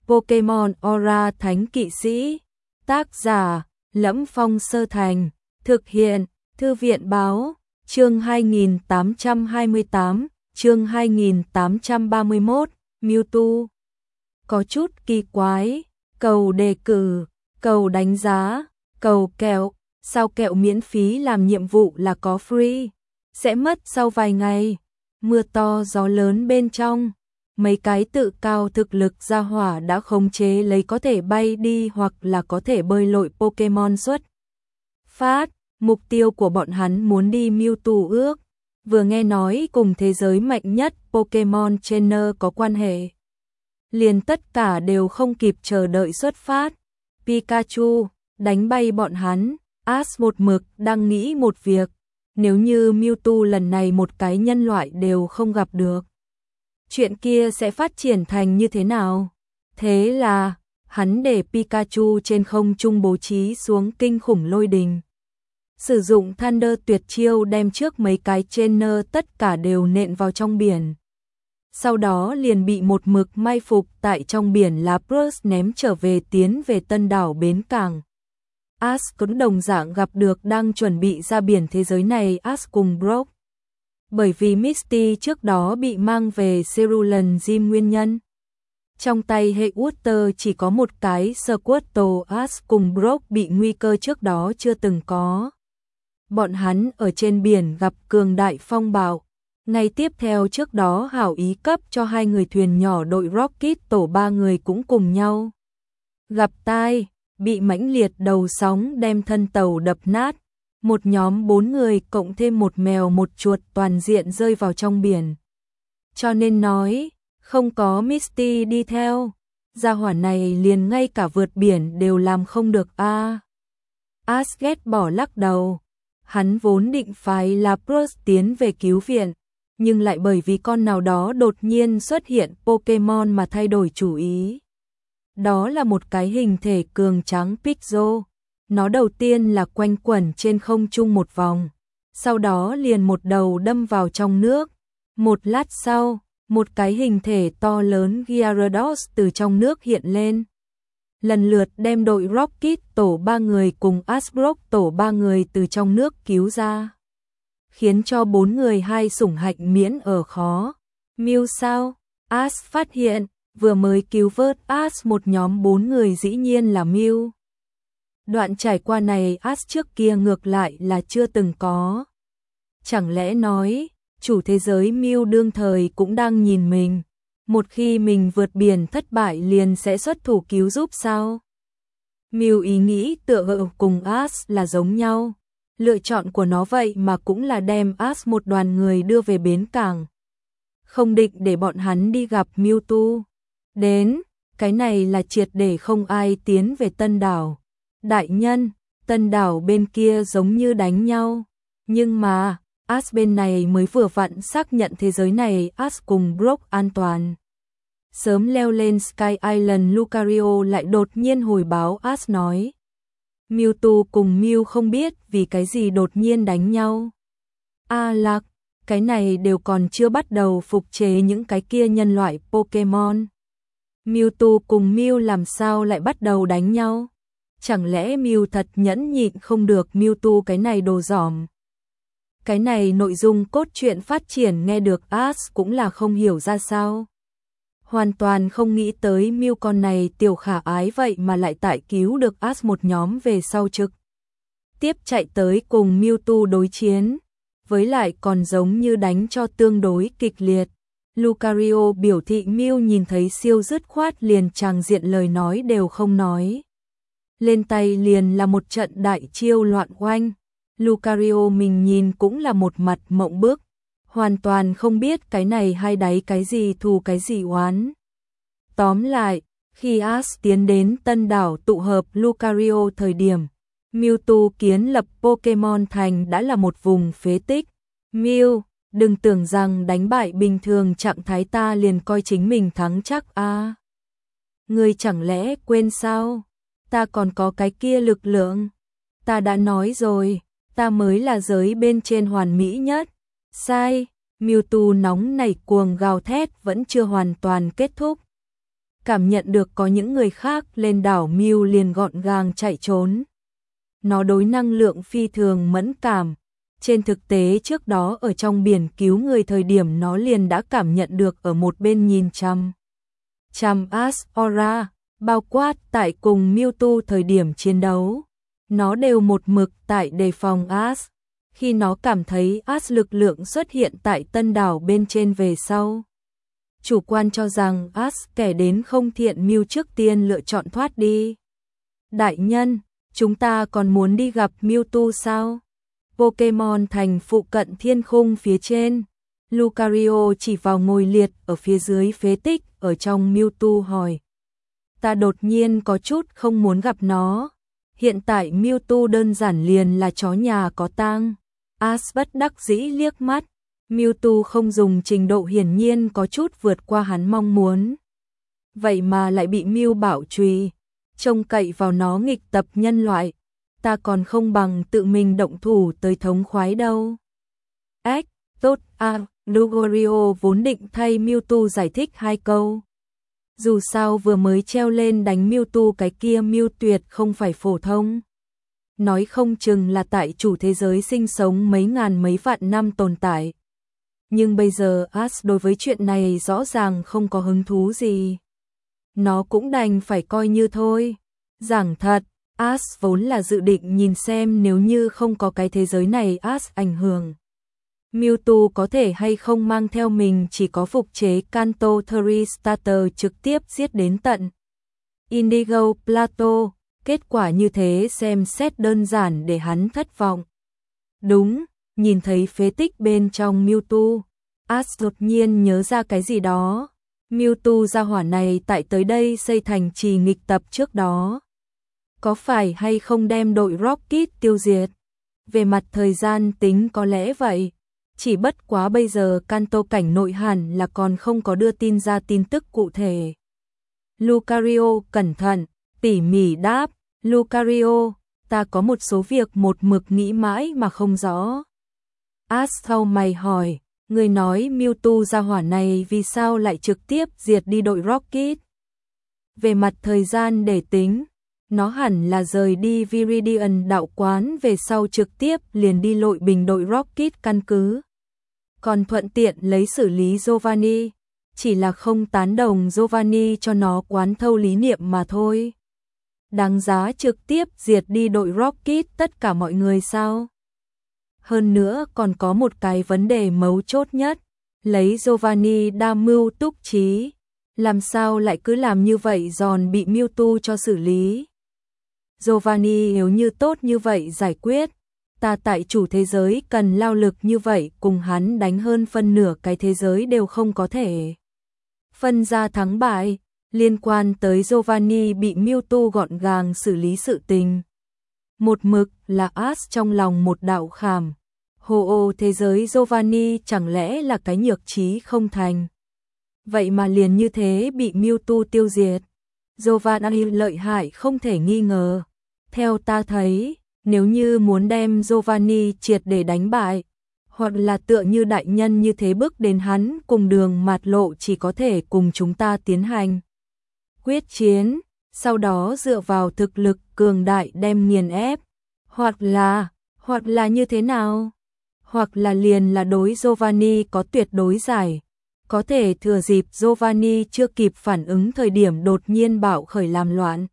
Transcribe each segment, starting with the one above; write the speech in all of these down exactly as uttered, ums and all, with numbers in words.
Pokemon Aura Thánh Kỵ Sĩ. Tác giả: Lẫm Phong Sơ Thành. Thực hiện: Thư viện báo. Chương hai nghìn tám trăm hai mươi tám, chương hai nghìn tám trăm ba mươi mốt, Mewtwo. Có chút kỳ quái, cầu đề cử, cầu đánh giá, cầu kẹo, sao kẹo miễn phí làm nhiệm vụ là có free, sẽ mất sau vài ngày. Mưa to gió lớn bên trong, mấy cái tự cao thực lực gia hỏa đã khống chế lấy có thể bay đi hoặc là có thể bơi lội Pokemon xuất phát. Mục tiêu của bọn hắn muốn đi Mewtwo ước, vừa nghe nói cùng thế giới mạnh nhất Pokemon Trainer có quan hệ. Liền tất cả đều không kịp chờ đợi xuất phát. Pikachu, đánh bay bọn hắn, Ash một mực đang nghĩ một việc, nếu như Mewtwo lần này một cái nhân loại đều không gặp được, chuyện kia sẽ phát triển thành như thế nào? Thế là, hắn để Pikachu trên không trung bố trí xuống kinh khủng lôi đình. Sử dụng Thunder tuyệt chiêu đem trước mấy cái trainer tất cả đều nện vào trong biển. Sau đó liền bị một mực mai phục tại trong biển Lapras ném trở về tiến về tân đảo bến cảng. Ash cũng đồng dạng gặp được đang chuẩn bị ra biển thế giới này Ash cùng Brock. Bởi vì Misty trước đó bị mang về Cerulean Gym nguyên nhân. Trong tay hệ Water chỉ có một cái Squirtle, Ash cùng Brock bị nguy cơ trước đó chưa từng có. Bọn hắn ở trên biển gặp cường đại phong bạo. Ngay tiếp theo trước đó hảo ý cấp cho hai người thuyền nhỏ đội Rocket tổ ba người cũng cùng nhau gặp tai, bị mãnh liệt đầu sóng đem thân tàu đập nát. Một nhóm bốn người cộng thêm một mèo một chuột toàn diện rơi vào trong biển. Cho nên nói, không có Misty đi theo, gia hỏa này liền ngay cả vượt biển đều làm không được a. À. Ash ghét bỏ lắc đầu. Hắn vốn định phái Lapras tiến về cứu viện, nhưng lại bởi vì con nào đó đột nhiên xuất hiện Pokemon mà thay đổi chủ ý. Đó là một cái hình thể cường tráng Pixel. Nó đầu tiên là quanh quẩn trên không trung một vòng, sau đó liền một đầu đâm vào trong nước. Một lát sau, một cái hình thể to lớn Gyarados từ trong nước hiện lên. Lần lượt đem đội Rocket tổ ba người cùng Ashbrook tổ ba người từ trong nước cứu ra, khiến cho bốn người hai sủng hạnh miễn ở khó. Mew sao? Ash phát hiện, vừa mới cứu vớt Ash một nhóm bốn người dĩ nhiên là Mew. Đoạn trải qua này Ash trước kia ngược lại là chưa từng có. Chẳng lẽ nói, chủ thế giới Mew đương thời cũng đang nhìn mình, một khi mình vượt biển thất bại liền sẽ xuất thủ cứu giúp sao? Mew ý nghĩ tựa hồ cùng Ash là giống nhau. Lựa chọn của nó vậy mà cũng là đem Ash một đoàn người đưa về bến cảng. Không định để bọn hắn đi gặp Mewtwo. Đến, cái này là triệt để không ai tiến về tân đảo. Đại nhân, tân đảo bên kia giống như đánh nhau. Nhưng mà, Ash bên này mới vừa vặn xác nhận thế giới này Ash cùng Brock an toàn. Sớm leo lên Sky Island, Lucario lại đột nhiên hồi báo Ash nói. Mewtwo cùng Mew không biết vì cái gì đột nhiên đánh nhau. A lạc, cái này đều còn chưa bắt đầu phục chế những cái kia nhân loại Pokemon. Mewtwo cùng Mew làm sao lại bắt đầu đánh nhau? Chẳng lẽ Mew thật nhẫn nhịn không được Mewtwo cái này đồ giỏm? Cái này nội dung cốt truyện phát triển nghe được Ash cũng là không hiểu ra sao. Hoàn toàn không nghĩ tới Mew con này tiểu khả ái vậy mà lại tại cứu được Ash một nhóm về sau trực tiếp chạy tới cùng Mewtwo đối chiến, với lại còn giống như đánh cho tương đối kịch liệt. Lucario biểu thị Mew nhìn thấy siêu dứt khoát liền tràng diện lời nói đều không nói. Lên tay liền là một trận đại chiêu loạn oanh. Lucario mình nhìn cũng là một mặt mộng bức, hoàn toàn không biết cái này hay đáy cái gì thù cái gì oán. Tóm lại, khi Ash tiến đến tân đảo tụ hợp Lucario thời điểm, Mewtwo kiến lập Pokemon thành đã là một vùng phế tích. Mew, đừng tưởng rằng đánh bại bình thường trạng thái ta liền coi chính mình thắng chắc a. À. Ngươi chẳng lẽ quên sao? Ta còn có cái kia lực lượng. Ta đã nói rồi, ta mới là giới bên trên hoàn mỹ nhất. Sai, Mewtwo nóng nảy cuồng gào thét vẫn chưa hoàn toàn kết thúc. cảm nhận được có những người khác lên đảo Mew liền gọn gàng chạy trốn. Nó đối năng lượng phi thường mẫn cảm. Trên thực tế trước đó ở trong biển cứu người thời điểm nó liền đã cảm nhận được ở một bên nhìn chăm. Chăm Azora, bao quát tại cùng Mewtwo thời điểm chiến đấu. Nó đều một mực tại đề phòng Az. Khi nó cảm thấy Az lực lượng xuất hiện tại tân đảo bên trên về sau. Chủ quan cho rằng Az kẻ đến không thiện Mew trước tiên lựa chọn thoát đi. Đại nhân, chúng ta còn muốn đi gặp Mewtwo sao? Pokemon thành phụ cận thiên khung phía trên. Lucario chỉ vào ngồi liệt ở phía dưới phế tích ở trong Mewtwo hỏi. Ta đột nhiên có chút không muốn gặp nó. Hiện tại Mewtwo đơn giản liền là chó nhà có tang. Az bất đắc dĩ liếc mắt. Mewtwo không dùng trình độ hiển nhiên có chút vượt qua hắn mong muốn. Vậy mà lại bị Mew bảo trùy. Trông cậy vào nó nghịch tập nhân loại. Ta còn không bằng tự mình động thủ tới thống khoái đâu. Ếch, tốt à, Lucario vốn định thay Mewtwo giải thích hai câu. Dù sao vừa mới treo lên đánh Mewtwo cái kia Mew tuyệt không phải phổ thông. Nói không chừng là tại chủ thế giới sinh sống mấy ngàn mấy vạn năm tồn tại. Nhưng bây giờ Az đối với chuyện này rõ ràng không có hứng thú gì. Nó cũng đành phải coi như thôi. Giảng thật, Az vốn là dự định nhìn xem nếu như không có cái thế giới này Az ảnh hưởng. Mewtwo có thể hay không mang theo mình chỉ có phục chế Kanto Three Starter trực tiếp giết đến tận Indigo Plateau. Kết quả như thế xem xét đơn giản để hắn thất vọng. Đúng, nhìn thấy phế tích bên trong Mewtwo, Az đột nhiên nhớ ra cái gì đó. Mewtwo gia hỏa này tại tới đây xây thành trì nghịch tập trước đó. Có phải hay không đem đội Rocket tiêu diệt? Về mặt thời gian tính có lẽ vậy. Chỉ bất quá bây giờ Kanto cảnh nội hẳn là còn không có đưa tin ra tin tức cụ thể. Lucario cẩn thận, tỉ mỉ đáp. Lucario, ta có một số việc một mực nghĩ mãi mà không rõ. Az thau mày hỏi, người nói Mewtwo gia hỏa này vì sao lại trực tiếp diệt đi đội Rocket? Về mặt thời gian để tính, nó hẳn là rời đi Viridian đạo quán về sau trực tiếp liền đi lội bình đội Rocket căn cứ. Còn thuận tiện lấy xử lý Giovanni, chỉ là không tán đồng Giovanni cho nó quán thâu lý niệm mà thôi. Đáng giá trực tiếp diệt đi đội Rocket tất cả mọi người sao? Hơn nữa còn có một cái vấn đề mấu chốt nhất, lấy Giovanni đa mưu túc trí, làm sao lại cứ làm như vậy giòn bị Mewtwo cho xử lý. Giovanni nếu như tốt như vậy giải quyết, ta tại chủ thế giới cần lao lực như vậy cùng hắn đánh hơn phân nửa cái thế giới đều không có thể phân ra thắng bại. Liên quan tới Giovanni bị Mewtwo gọn gàng xử lý sự tình. Một mực là Az trong lòng một đạo khảm. Hồ ô thế giới Giovanni chẳng lẽ là cái nhược trí không thành. Vậy mà liền như thế bị Mewtwo tiêu diệt. Giovanni lợi hại không thể nghi ngờ. Theo ta thấy, nếu như muốn đem Giovanni triệt để đánh bại, hoặc là tựa như đại nhân như thế bước đến hắn cùng đường mạt lộ chỉ có thể cùng chúng ta tiến hành quyết chiến, sau đó dựa vào thực lực cường đại đem nghiền ép, hoặc là, hoặc là như thế nào, hoặc là liền là đối Giovanni có tuyệt đối giải, có thể thừa dịp Giovanni chưa kịp phản ứng thời điểm đột nhiên bạo khởi làm loạn.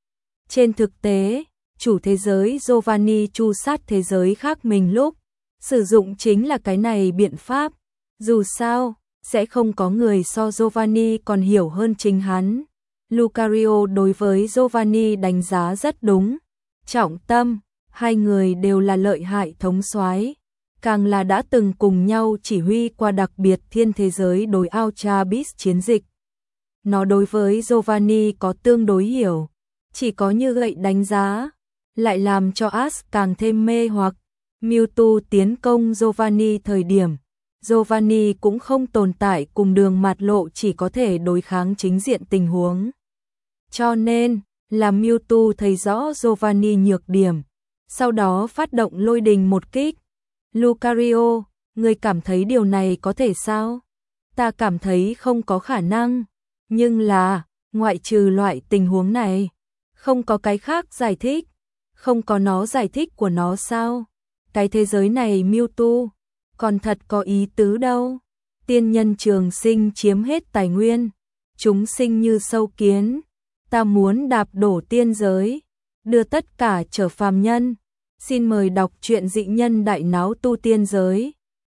Trên thực tế, chủ thế giới Giovanni chu sát thế giới khác mình lúc, sử dụng chính là cái này biện pháp, dù sao, sẽ không có người so Giovanni còn hiểu hơn chính hắn. Lucario đối với Giovanni đánh giá rất đúng. Trọng tâm, hai người đều là lợi hại thống soái, càng là đã từng cùng nhau chỉ huy qua đặc biệt thiên thế giới đối Ultra Beast chiến dịch. Nó đối với Giovanni có tương đối hiểu, chỉ có như vậy đánh giá, lại làm cho Az càng thêm mê hoặc. Mewtwo tiến công Giovanni thời điểm, Giovanni cũng không tồn tại cùng đường mạt lộ chỉ có thể đối kháng chính diện tình huống. Cho nên, là Mewtwo thấy rõ Giovanni nhược điểm, sau đó phát động lôi đình một kích. Lucario, người cảm thấy điều này có thể sao? Ta cảm thấy không có khả năng, nhưng là, Ngoại trừ loại tình huống này, không có cái khác giải thích, không có nó giải thích của nó sao? Cái thế giới này Mewtwo, còn thật có ý tứ đâu. Tiên nhân trường sinh chiếm hết tài nguyên, chúng sinh như sâu kiến, ta muốn đạp đổ tiên giới, đưa tất cả trở phàm nhân. Xin mời đọc truyện Dị Nhân Đại Náo Tu Tiên Giới.